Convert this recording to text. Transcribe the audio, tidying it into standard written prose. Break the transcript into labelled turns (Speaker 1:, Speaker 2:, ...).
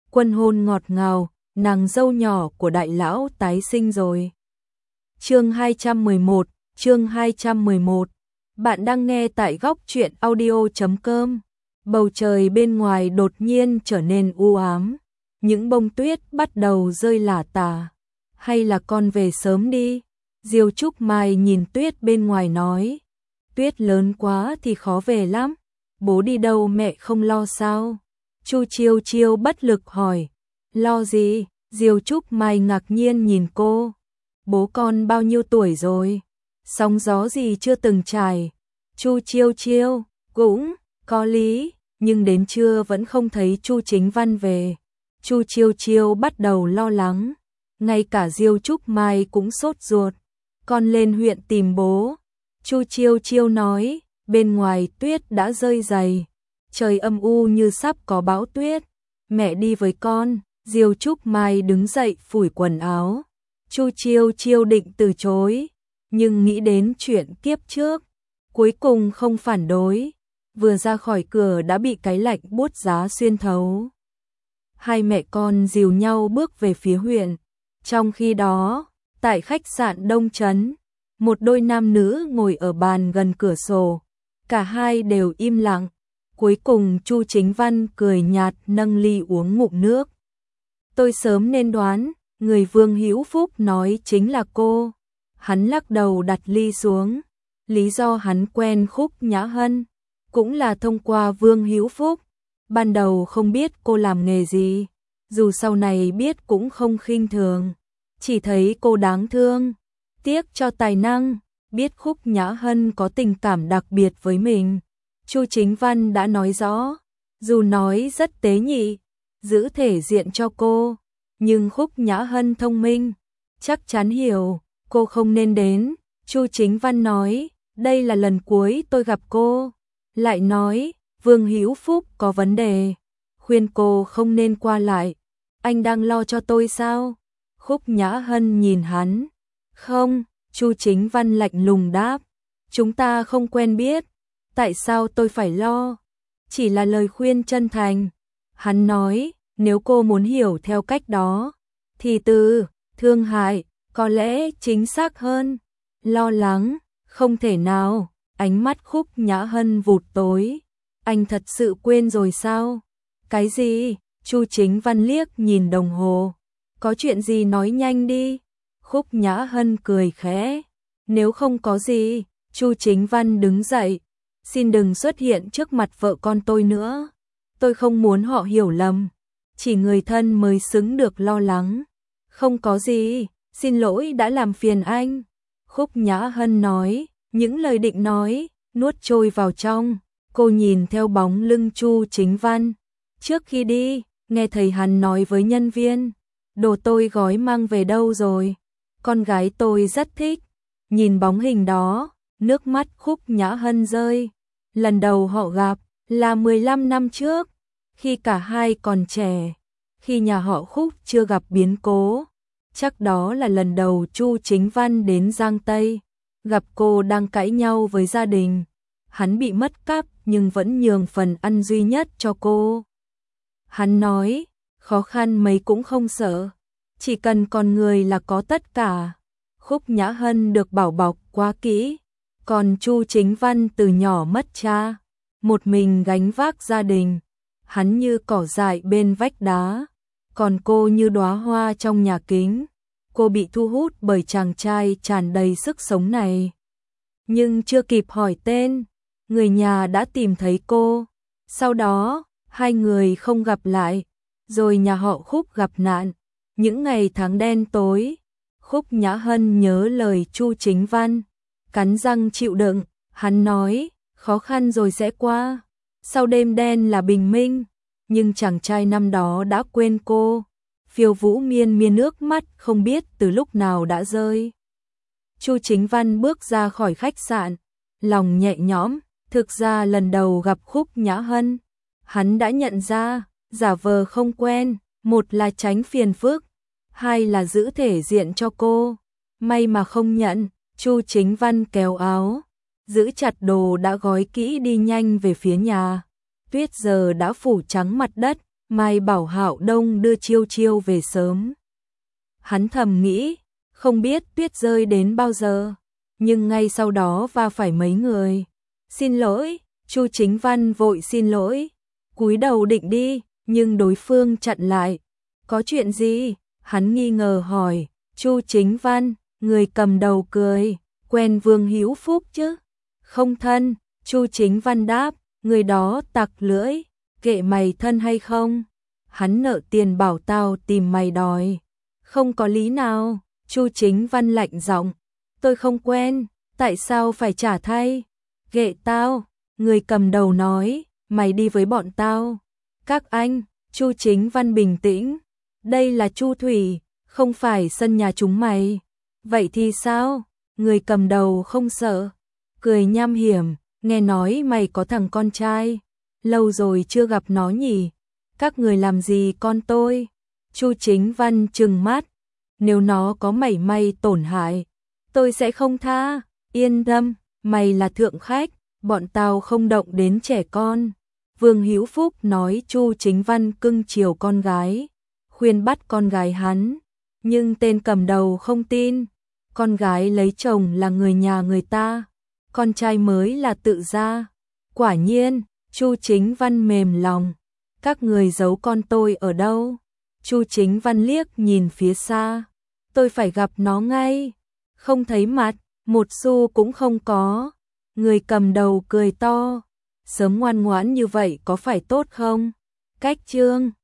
Speaker 1: Quân hôn ngọt ngào, nàng dâu nhỏ của đại lão tái sinh rồi. Chương 211, chương 211. Bạn đang nghe tại góc truyện audio.com. Bầu trời bên ngoài đột nhiên trở nên u ám, những bông tuyết bắt đầu rơi lả tả. Hay là con về sớm đi? Diêu Trúc Mai nhìn tuyết bên ngoài nói. Tuyết lớn quá thì khó về lắm. Bố đi đâu mẹ không lo sao? Chu Chiêu Chiêu bất lực hỏi. Lo gì? Diêu Trúc Mai ngạc nhiên nhìn cô. Bố con bao nhiêu tuổi rồi? Sóng gió gì chưa từng trải? Chu Chiêu Chiêu cũng có lý, nhưng đến trưa vẫn không thấy Chu Chính Văn về. Chu Chiêu Chiêu bắt đầu lo lắng, ngay cả Diêu Trúc Mai cũng sốt ruột. Con lên huyện tìm bố. Chu Chiêu Chiêu nói, bên ngoài tuyết đã rơi dày, trời âm u như sắp có bão tuyết. Mẹ đi với con. Diêu Trúc Mai đứng dậy phủi quần áo. Chu Chiêu Chiêu định từ chối, nhưng nghĩ đến chuyện kiếp trước, cuối cùng không phản đối. Vừa ra khỏi cửa đã bị cái lạnh buốt giá xuyên thấu. Hai mẹ con dìu nhau bước về phía huyện. Trong khi đó, tại khách sạn Đông Trấn, một đôi nam nữ ngồi ở bàn gần cửa sổ. Cả hai đều im lặng. Cuối cùng Chu Chính Văn cười nhạt nâng ly uống ngụm nước. Tôi sớm nên đoán, người Vương Hữu Phúc nói chính là cô. Hắn lắc đầu đặt ly xuống. Lý do hắn quen Khúc Nhã Hân cũng là thông qua Vương Hữu Phúc. Ban đầu không biết cô làm nghề gì, dù sau này biết cũng không khinh thường, chỉ thấy cô đáng thương, tiếc cho tài năng. Biết Khúc Nhã Hân có tình cảm đặc biệt với mình, Chu Chính Văn đã nói rõ, dù nói rất tế nhị, giữ thể diện cho cô, nhưng Khúc Nhã Hân thông minh, chắc chắn hiểu cô không nên đến. Chu Chính Văn nói, đây là lần cuối tôi gặp cô. Lại nói, Vương Hữu Phúc có vấn đề, khuyên cô không nên qua lại. Anh đang lo cho tôi sao? Khúc Nhã Hân nhìn hắn. Không, Chu Chính Văn lạnh lùng đáp, chúng ta không quen biết, tại sao tôi phải lo? Chỉ là lời khuyên chân thành. Hắn nói, nếu cô muốn hiểu theo cách đó, thì từ thương hại có lẽ chính xác hơn. Lo lắng, không thể nào. Ánh mắt Khúc Nhã Hân vụt tối. Anh thật sự quên rồi sao? Cái gì? Chu Chính Văn liếc nhìn đồng hồ. Có chuyện gì nói nhanh đi. Khúc Nhã Hân cười khẽ. Nếu không có gì. Chu Chính Văn đứng dậy. Xin đừng xuất hiện trước mặt vợ con tôi nữa. Tôi không muốn họ hiểu lầm. Chỉ người thân mới xứng được lo lắng. Không có gì, xin lỗi đã làm phiền anh. Khúc Nhã Hân nói, những lời định nói, nuốt trôi vào trong. Cô nhìn theo bóng lưng Chu Chính Văn. Trước khi đi, nghe thầy hắn nói với nhân viên, đồ tôi gói mang về đâu rồi? Con gái tôi rất thích. Nhìn bóng hình đó, nước mắt Khúc Nhã Hân rơi. Lần đầu họ gặp là 15 năm trước, khi cả hai còn trẻ, khi nhà họ Khúc chưa gặp biến cố. Chắc đó là lần đầu Chu Chính Văn đến Giang Tây, gặp cô đang cãi nhau với gia đình. Hắn bị mất cắp nhưng vẫn nhường phần ăn duy nhất cho cô. Hắn nói, khó khăn mấy cũng không sợ, chỉ cần còn người là có tất cả. Khúc Nhã Hân được bảo bọc quá kỹ, còn Chu Chính Văn từ nhỏ mất cha, một mình gánh vác gia đình. Hắn như cỏ dại bên vách đá, còn cô như đóa hoa trong nhà kính. Cô bị thu hút bởi chàng trai tràn đầy sức sống này. Nhưng chưa kịp hỏi tên, người nhà đã tìm thấy cô. Sau đó, hai người không gặp lại, rồi nhà họ Khúc gặp nạn. Những ngày tháng đen tối, Khúc Nhã Hân nhớ lời Chu Chính Văn, cắn răng chịu đựng. Hắn nói, khó khăn rồi sẽ qua, sau đêm đen là bình minh. Nhưng chàng trai năm đó đã quên cô. Phiêu Vũ miên miên nước mắt không biết từ lúc nào đã rơi. Chu Chính Văn bước ra khỏi khách sạn, lòng nhẹ nhõm. Thực ra lần đầu gặp Khúc Nhã Hân, hắn đã nhận ra, giả vờ không quen, một là tránh phiền phức, hai là giữ thể diện cho cô. May mà không nhận. Chu Chính Văn kéo áo, giữ chặt đồ đã gói kỹ đi nhanh về phía nhà. Tuyết giờ đã phủ trắng mặt đất, mai bảo Hạo Đông đưa Chiêu Chiêu về sớm. Hắn thầm nghĩ, không biết tuyết rơi đến bao giờ, nhưng ngay sau đó va phải mấy người. Xin lỗi, Chu Chính Văn vội xin lỗi, cúi đầu định đi, nhưng đối phương chặn lại. Có chuyện gì? Hắn nghi ngờ hỏi. Chu Chính Văn, người cầm đầu cười, quen Vương Hữu Phúc chứ? Không thân, Chu Chính Văn đáp, người đó tặc lưỡi, kệ mày thân hay không? Hắn nợ tiền bảo tao tìm mày đòi. Không có lý nào, Chu Chính Văn lạnh giọng, tôi không quen, tại sao phải trả thay? Kệ tao, người cầm đầu nói, mày đi với bọn tao. Các anh, Chu Chính Văn bình tĩnh, đây là Chu Thủy, không phải sân nhà chúng mày. Vậy thì sao? Người cầm đầu không sợ, cười nham hiểm, nghe nói mày có thằng con trai, lâu rồi chưa gặp nó nhỉ? Các người làm gì con tôi? Chu Chính Văn trừng mắt, nếu nó có mảy may tổn hại, tôi sẽ không tha, yên tâm, mày là thượng khách, bọn tao không động đến trẻ con. Vương Hữu Phúc nói Chu Chính Văn cưng chiều con gái, khuyên bắt con gái hắn, nhưng tên cầm đầu không tin, con gái lấy chồng là người nhà người ta, con trai mới là tự gia. Quả nhiên, Chu Chính Văn mềm lòng, các người giấu con tôi ở đâu? Chu Chính Văn liếc nhìn phía xa, tôi phải gặp nó ngay, không thấy mặt, một xu cũng không có. Người cầm đầu cười to, sớm ngoan ngoãn như vậy có phải tốt không? Cách chương